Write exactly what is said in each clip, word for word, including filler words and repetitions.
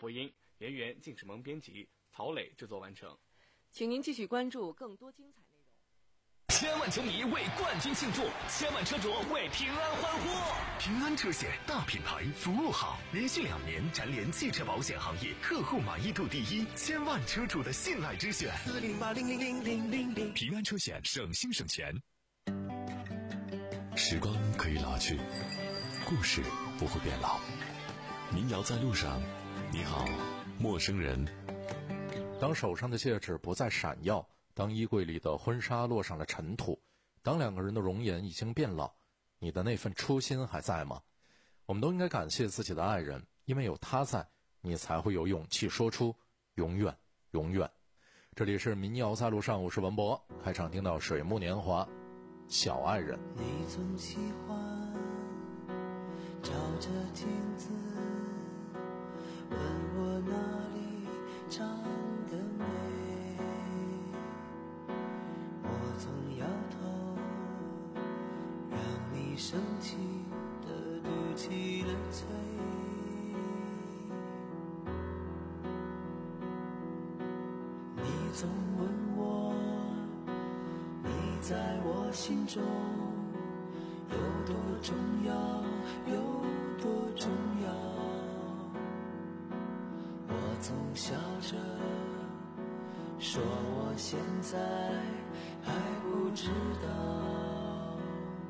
播音，袁源、靳世萌编辑，曹磊制作完成。 请您继续关注更多精彩内容。 千万球迷为冠军庆祝，千万车主为平安欢呼。 平安车险大品牌，服务好，连续两年蝉联汽车保险行业客户满意度第一，千万车主的信赖之选。 四零八零零零零零零， 平安车险，省心省钱。时光可以老去，故事不会变老。民谣在路上，你好，陌生人。 当手上的戒指不再闪耀，当衣柜里的婚纱落上了尘土，当两个人的容颜已经变老，你的那份初心还在吗？我们都应该感谢自己的爱人，因为有他在，你才会有勇气说出永远永远。这里是民谣在路上，我是文博。开场听到水木年华，小爱人。 你总喜欢照着镜子问我哪里长得美，我总摇头，让你生气的嘟起了嘴。你总问我，你在我心中有多重要，有多重要。我总笑着说我现在还不知道，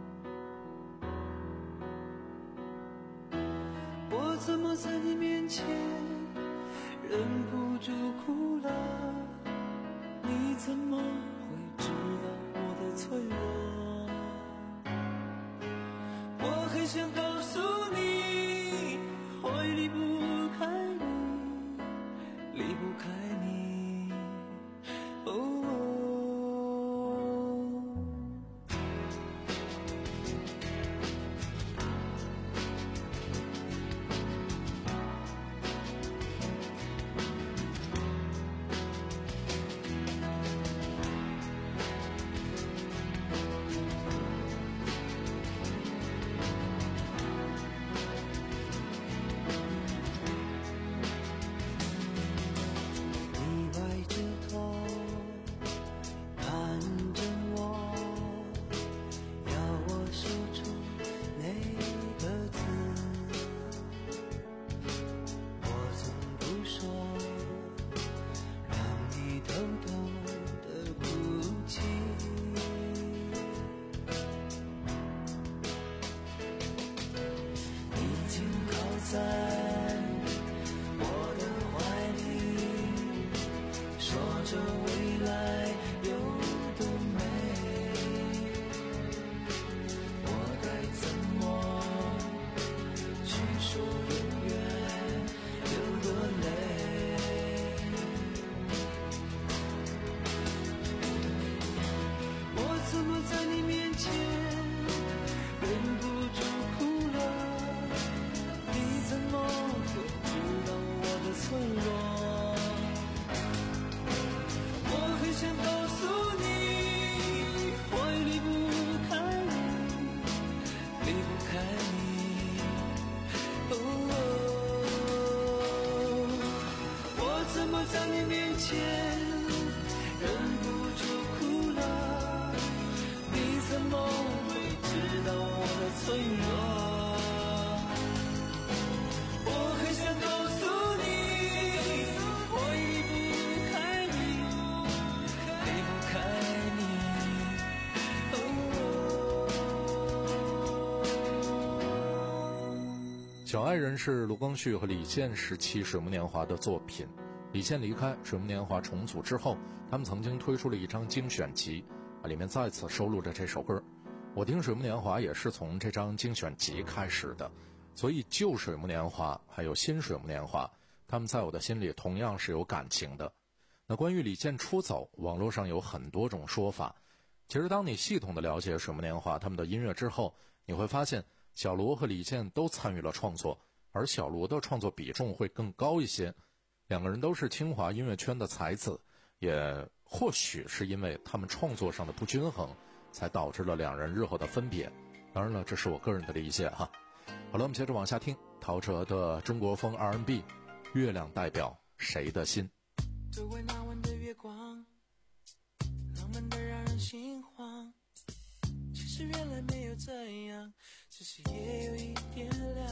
我怎么在你面前忍不住哭了，你怎么会知道我的脆弱？我很想告诉你，会离不开你，离不开你。哦哦小爱人是卢光绪和李健时期水木年华的作品。李健离开，水木年华重组之后，他们曾经推出了一张精选集，里面再次收录着这首歌。我听水木年华也是从这张精选集开始的，所以旧水木年华还有新水木年华，他们在我的心里同样是有感情的。那关于李健出走，网络上有很多种说法。其实当你系统的了解水木年华他们的音乐之后，你会发现小罗和李健都参与了创作，而小罗的创作比重会更高一些。两个人都是清华音乐圈的才子，也或许是因为他们创作上的不均衡，才导致了两人日后的分别。当然了，这是我个人的理解哈。好了，我们接着往下听陶喆的中国风 R and B， 月亮代表谁的心？ 周围那晚的月光，浪漫的让人心慌。其实原来没有这样，只是也有一点凉。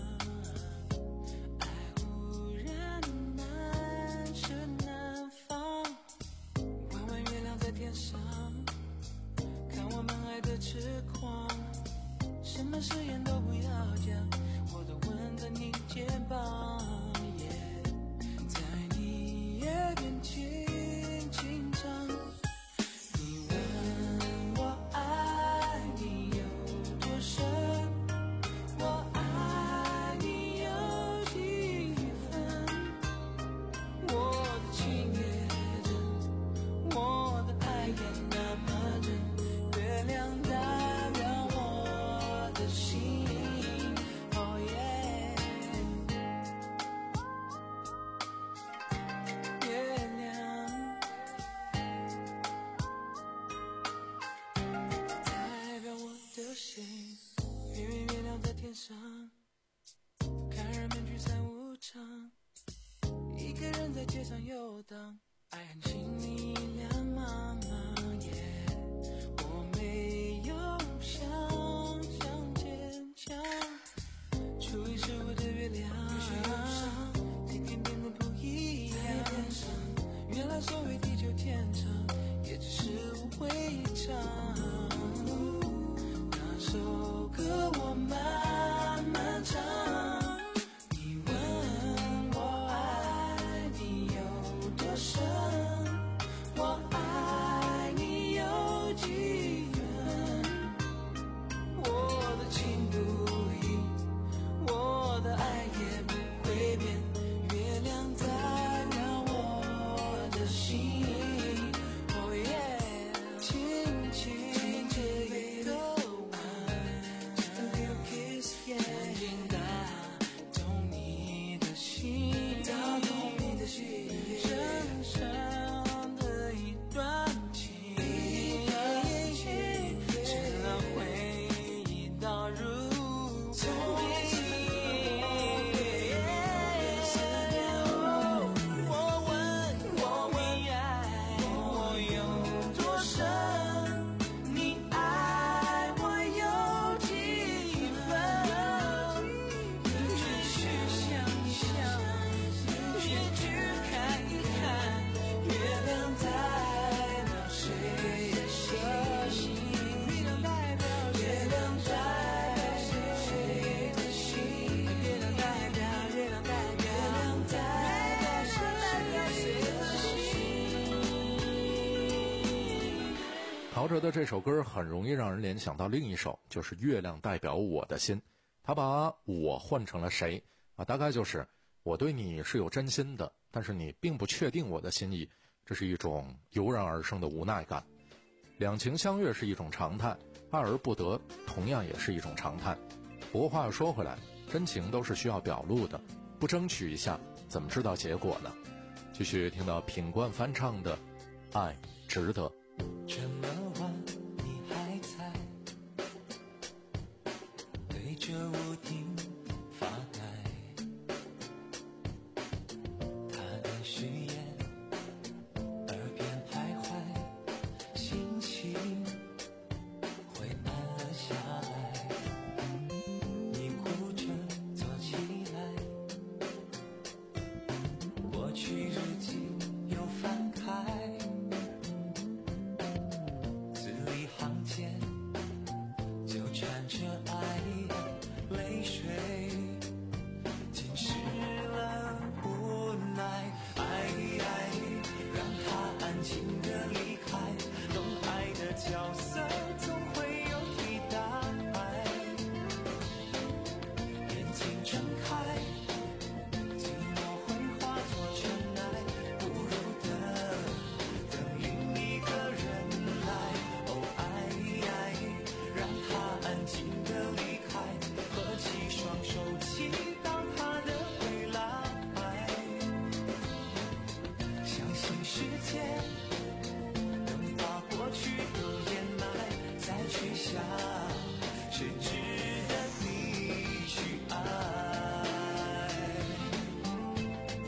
爱忽然难舍难放，弯弯月亮在天上，看我们爱的痴狂。什么誓言都不要讲，我都吻着你肩膀。在你耳边轻轻唱，你问我爱你有多深，我爱你有几分，我的情也真，我的爱也那么真，月亮代表我的心。Oh yeah，月亮代表我的心，圆圆月亮在天上，看人们聚散无常，一个人在街上游荡，爱很轻易两茫茫夜，我没有想象坚强，初一十五的月亮，天天变得不一样。原来所谓地久天长，也只是无谓一场。那首歌我慢慢唱，你问我爱你有多深，我爱你有几分，我的情不移，我的爱也不会变，月亮代表我的心。Oh yeah， 轻轻的一个吻 ，Just a little kiss， yeah， 轻轻打动你的心，打动你的心，深深的一段情，只让回忆倒入从一起。我问我你爱我有多深，你爱我有几分，继续想一想，也去看一看，月亮代表谁的心，月亮代表月亮代表谁的心，月亮代表月亮代表月亮代表谁的心。 陶喆的这首歌很容易让人联想到另一首，就是《月亮代表我的心》。他把我换成了谁啊？大概就是我对你是有真心的，但是你并不确定我的心意，这是一种油然而生的无奈感。两情相悦是一种常态，爱而不得同样也是一种常态。不过话又说回来，真情都是需要表露的，不争取一下怎么知道结果呢？继续听到品冠翻唱的《爱值得》。 这么晚你还在对着屋顶发呆，他的誓言耳边徘徊，心情灰暗了下来，你哭着坐起来，过去日记又翻开，字里行间纠缠着爱的泪水，浸湿了无奈，爱让他安静地离开，懂爱的角色总会有替代，眼睛睁开，寂寞会化作尘埃，不如的等另一个人来。哦，爱让他安静地离开，合起双手祈祷他的回来，相信时间能把过去都掩埋，再去想是值得你去爱。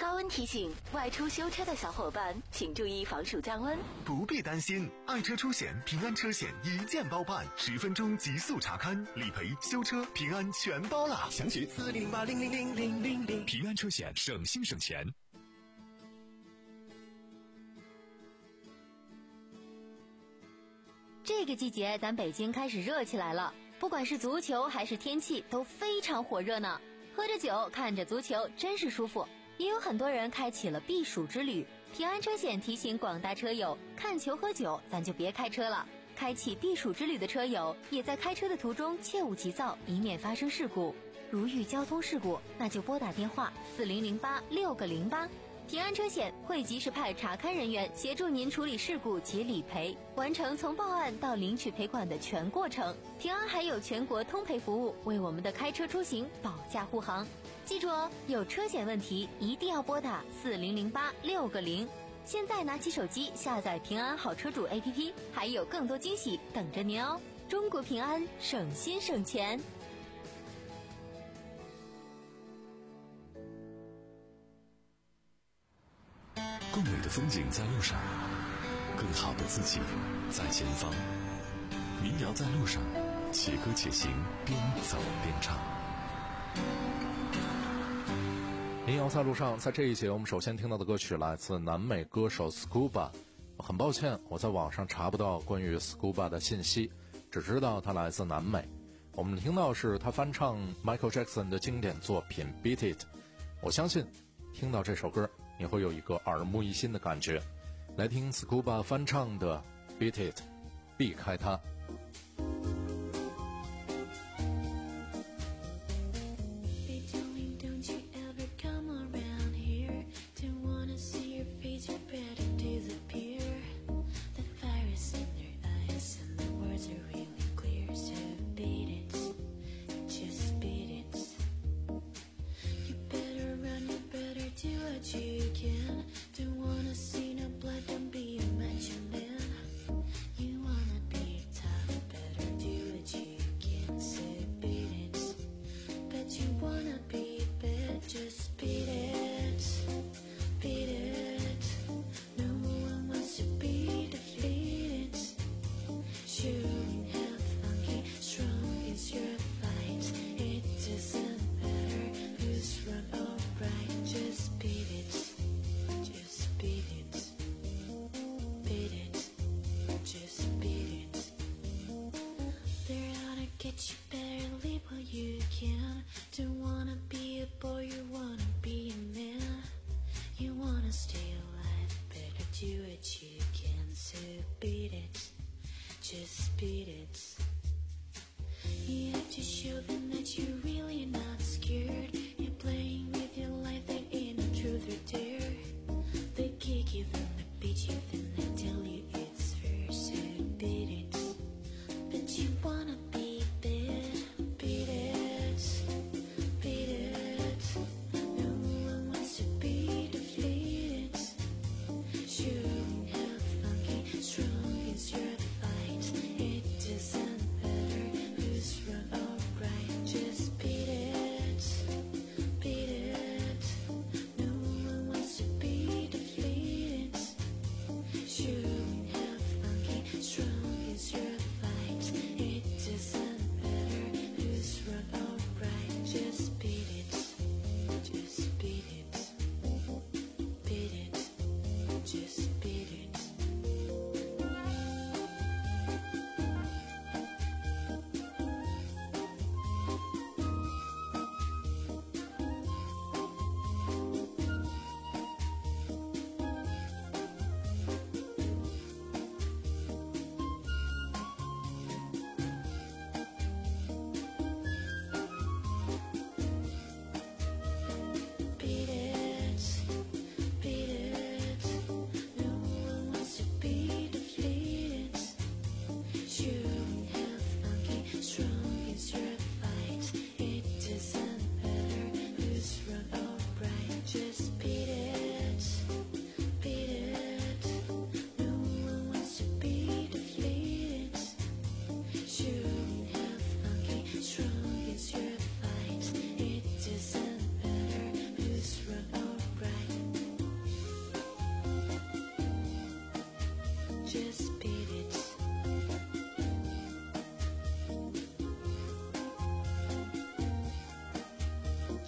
高温提醒：外出修车的小伙伴，请注意防暑降温。 不必担心，爱车出险平安车险一键包办，十分钟极速查看，理赔、修车、平安全包了。详询四零零八零零零零零零。平安车险，省心省钱。 这个季节，咱北京开始热起来了，不管是足球还是天气，都非常火热呢。喝着酒，看着足球，真是舒服。也有很多人开启了避暑之旅。平安车险提醒广大车友，看球喝酒，咱就别开车了。开启避暑之旅的车友，也在开车的途中切勿急躁，以免发生事故。如遇交通事故，那就拨打电话四零零八六个零八。平安车险会及时派查勘人员协助您处理事故及理赔，完成从报案到领取赔款的全过程。平安还有全国通赔服务，为我们的开车出行保驾护航。记住哦，有车险问题一定要拨打四零零八六个零。现在拿起手机下载平安好车主 A P P， 还有更多惊喜等着您哦！中国平安，省心省钱。 更美的风景在路上，更好的自己在前方。民谣在路上，且歌且行，边走边唱。 民谣在路上，在这一节我们首先听到的歌曲来自南美歌手 Scuba。 很抱歉，我在网上查不到关于 Scuba 的信息，只知道他来自南美。我们听到是他翻唱 Michael Jackson 的经典作品 Beat It。 我相信听到这首歌你会有一个耳目一新的感觉。来听 Scuba 翻唱的 Beat It， 避开它。 Beat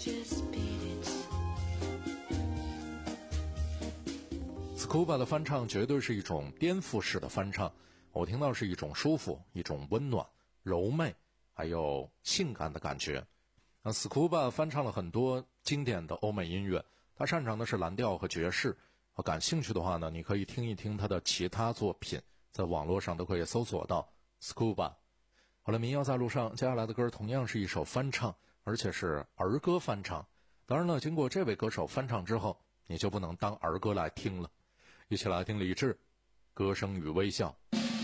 Scuba 的翻唱绝对是一种颠覆式的翻唱，我听到是一种舒服、一种温暖、柔媚，还有性感的感觉。那 Scuba 翻唱了很多经典的欧美音乐，他擅长的是蓝调和爵士。感兴趣的话呢，你可以听一听他的其他作品，在网络上都可以搜索到 Scuba。好了，民谣在路上，接下来的歌同样是一首翻唱，而且是儿歌翻唱。当然了，经过这位歌手翻唱之后，你就不能当儿歌来听了。一起来听李志，歌声与微笑。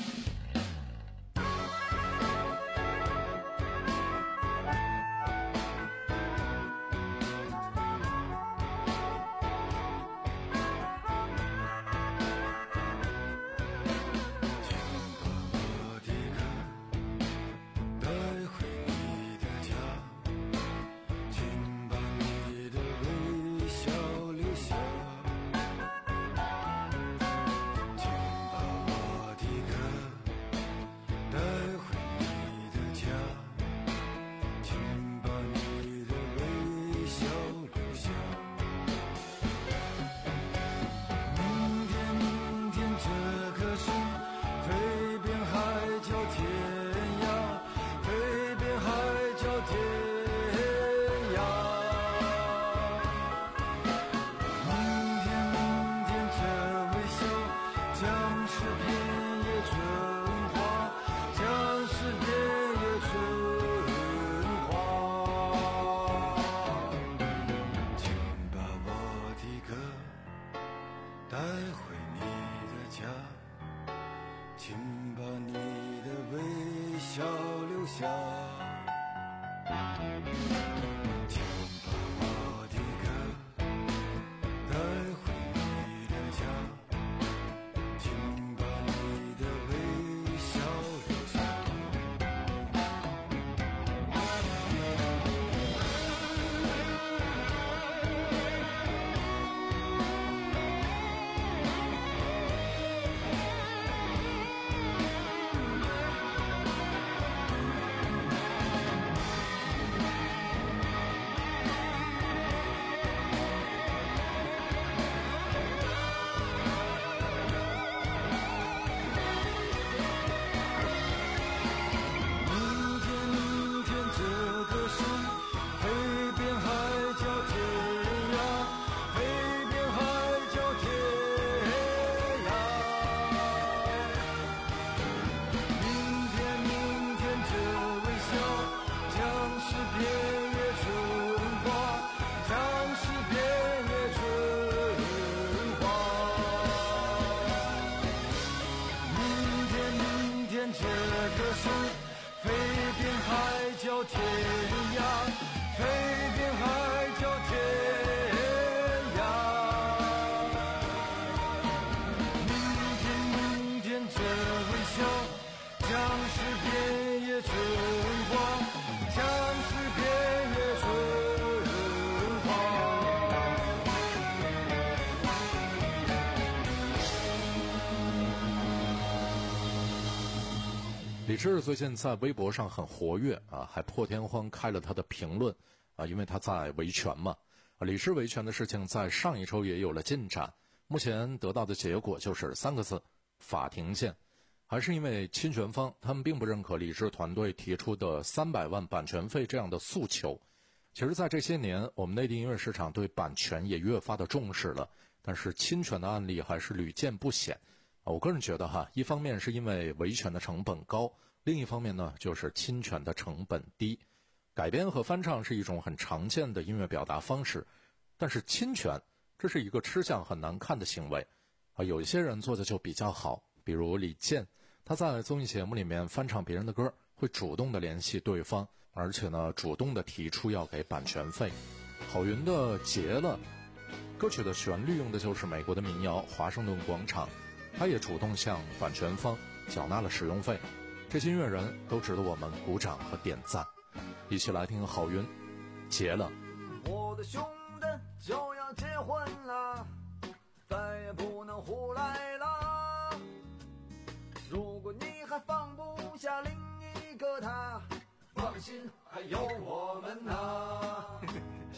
李志最近在微博上很活跃啊，还破天荒开了他的评论啊，因为他在维权嘛。啊，李志维权的事情在上一周也有了进展，目前得到的结果就是三个字：法庭见。还是因为侵权方他们并不认可李志团队提出的三百万版权费这样的诉求。其实在这些年，我们内地音乐市场对版权也越发的重视了，但是侵权的案例还是屡见不鲜。我个人觉得哈，一方面是因为维权的成本高，另一方面呢就是侵权的成本低。改编和翻唱是一种很常见的音乐表达方式，但是侵权这是一个吃相很难看的行为啊。有一些人做的就比较好，比如李健，他在综艺节目里面翻唱别人的歌，会主动的联系对方，而且呢主动的提出要给版权费。郝云的《结了》歌曲的旋律用的就是美国的民谣《华盛顿广场》，他也主动向版权方缴纳了使用费。这些音乐人都值得我们鼓掌和点赞。一起来听郝云《结了》。 我的兄弟就要结婚了，再也不能胡来了。如果你还放不下另一个他，放心，还有我们呢。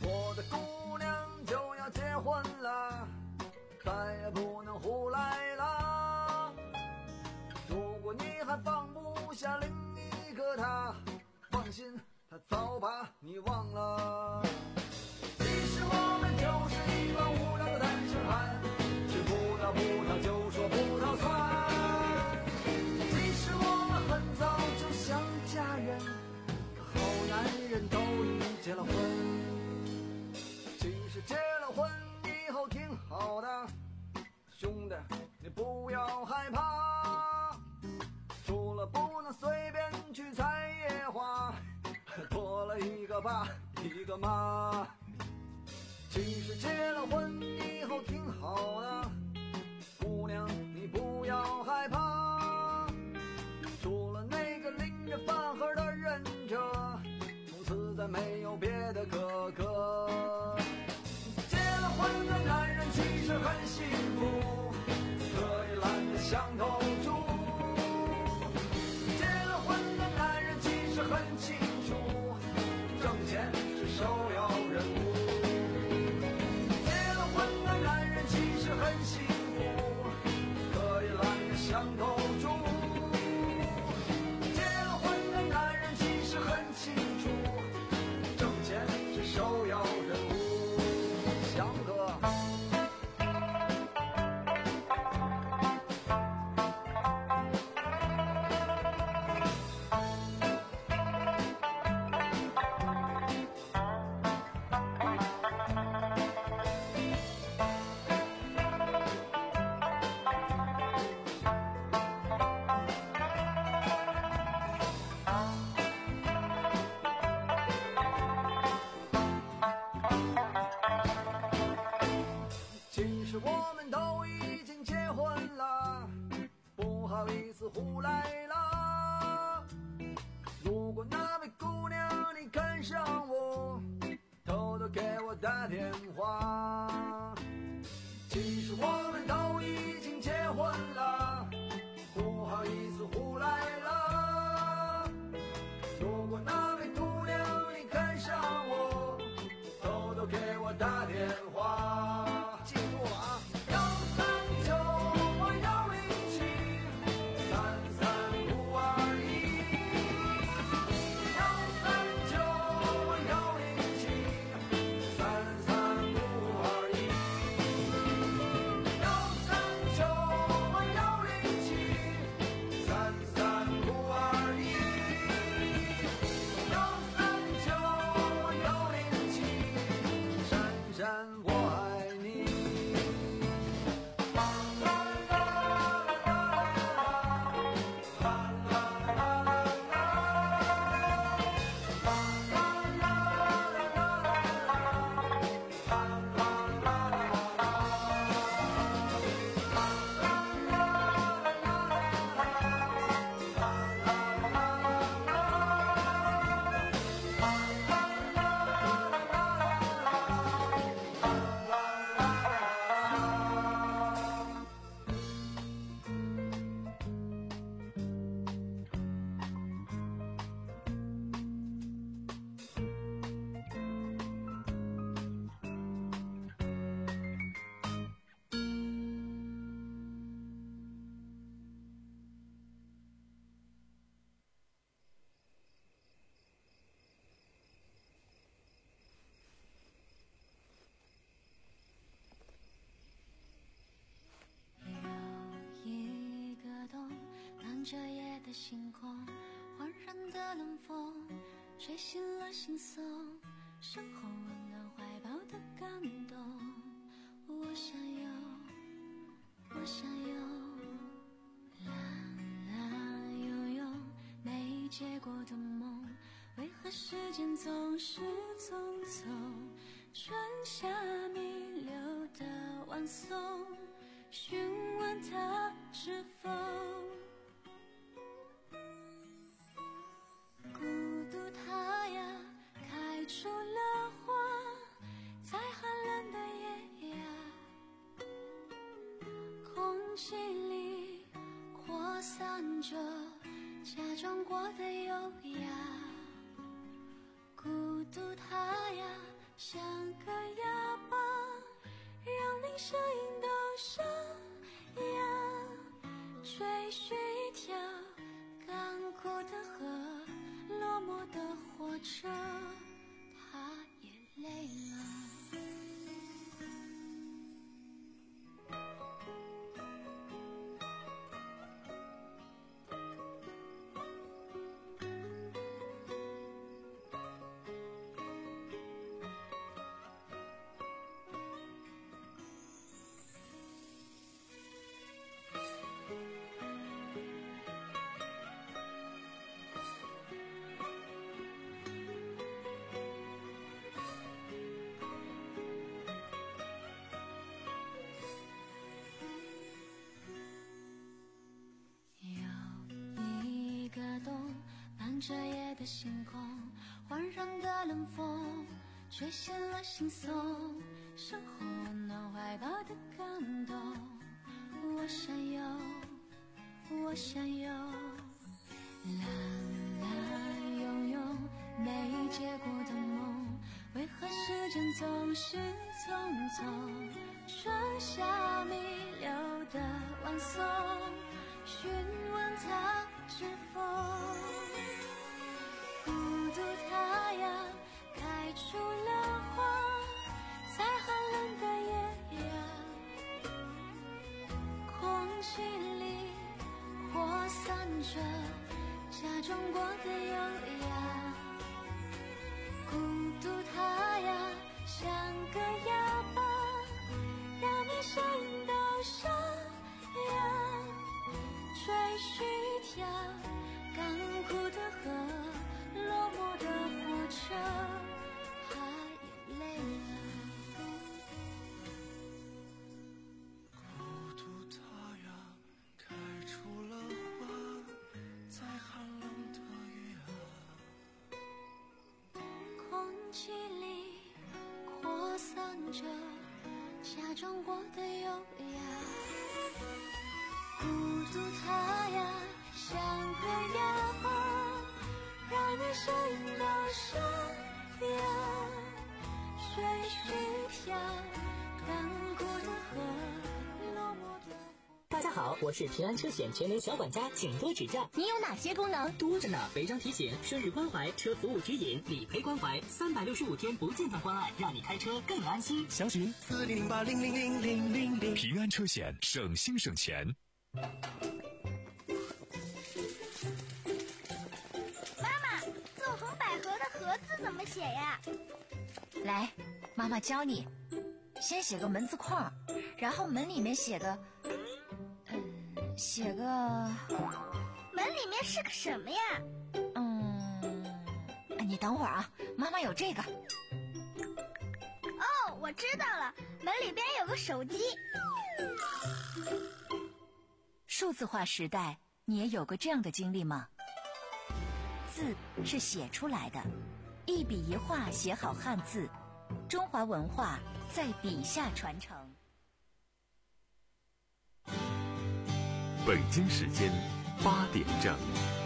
我的姑娘就要结婚了，再也不能胡来了。如果你还放不下另一个他，放心，他早把你忘了。其实我们就是一帮无聊的单身汉，吃葡萄葡萄就说葡萄酸。其实我们很早就想嫁人，可好男人都已结了婚。其实结了婚以后挺好的，兄弟你不要害怕，除了不能随便去采野花，多了一个爸一个妈。其实结了婚以后挺好的，姑娘你不要害怕，除了那个拎着饭盒的忍者，从此再没有别的哥哥。结了婚的男人其实很幸福，可以懒得想头猪。结了婚的男人其实很清楚，挣钱是首要任务。结了婚的男人其实很幸福，可以懒得想头猪。结了婚的男人其实很清楚，挣钱是首要任务。翔哥其实我们都已经结婚了，不好意思胡来了。如果那位姑娘你看上我，偷偷给我打电话。其实我们都已经结婚了，不好意思胡来了。如果那位姑娘你看上我，偷偷给我打电话。记住了啊！幺三九我幺零七三三五二一，幺三九我幺零七三三五二一，幺三九我幺零七三三五二一，幺三九我幺零七珊珊我爱你。 这夜的星空，缓然的冷风，吹醒了心松，身后温暖怀抱的感动。我想有，我想有，蓝蓝悠悠，没结果的梦，为何时间总是匆匆？春夏弥留的晚松，询问他是否孤独，它呀开出了花，在寒冷的夜呀，空气里扩散着假装过的优雅。孤独，它呀像个哑巴，让你声音都沙哑，追寻一条干枯的河，落寞的火车，它也累了。这夜的星空，环绕的冷风，吹醒了心松，生活温暖怀抱的感动。我想有，我想有，蓝蓝拥有没结果的梦，为何时间总是匆匆？春夏弥留的晚松，询问它是否孤独太阳开出了花，在寒冷的夜呀，空气里扩散着假装过的优雅。孤独太阳像个哑巴，让你声音都沙哑，追寻一条干枯的河，落寞的火车，它也累了。 孤独太阳开出了花，在寒冷的夜啊， 空气里扩散着假装过的优雅。孤独太阳像个哑巴，让你声音都沙哑，追寻一条干枯的河，落寞的。 大家好，我是平安车险全能小管家，请多指教。 你有哪些功能？ 多着呢，违章提醒、顺日关怀、车服务指引、理赔关怀，三百六十五天不间断关爱，让你开车更安心。 详询四零零八零零零零零零。平安车险，省心省钱。 妈妈，纵横捭阖的阖字怎么写呀？ 来，妈妈教你，先写个门字框，然后门里面写个，嗯，写个， 门里面是个什么呀？ 嗯，你等会儿啊，妈妈有这个。 哦，我知道了，门里边有个手机。 数字化时代，你也有过这样的经历吗？字是写出来的，一笔一画写好汉字，中华文化在笔下传承。 北京时间八点整。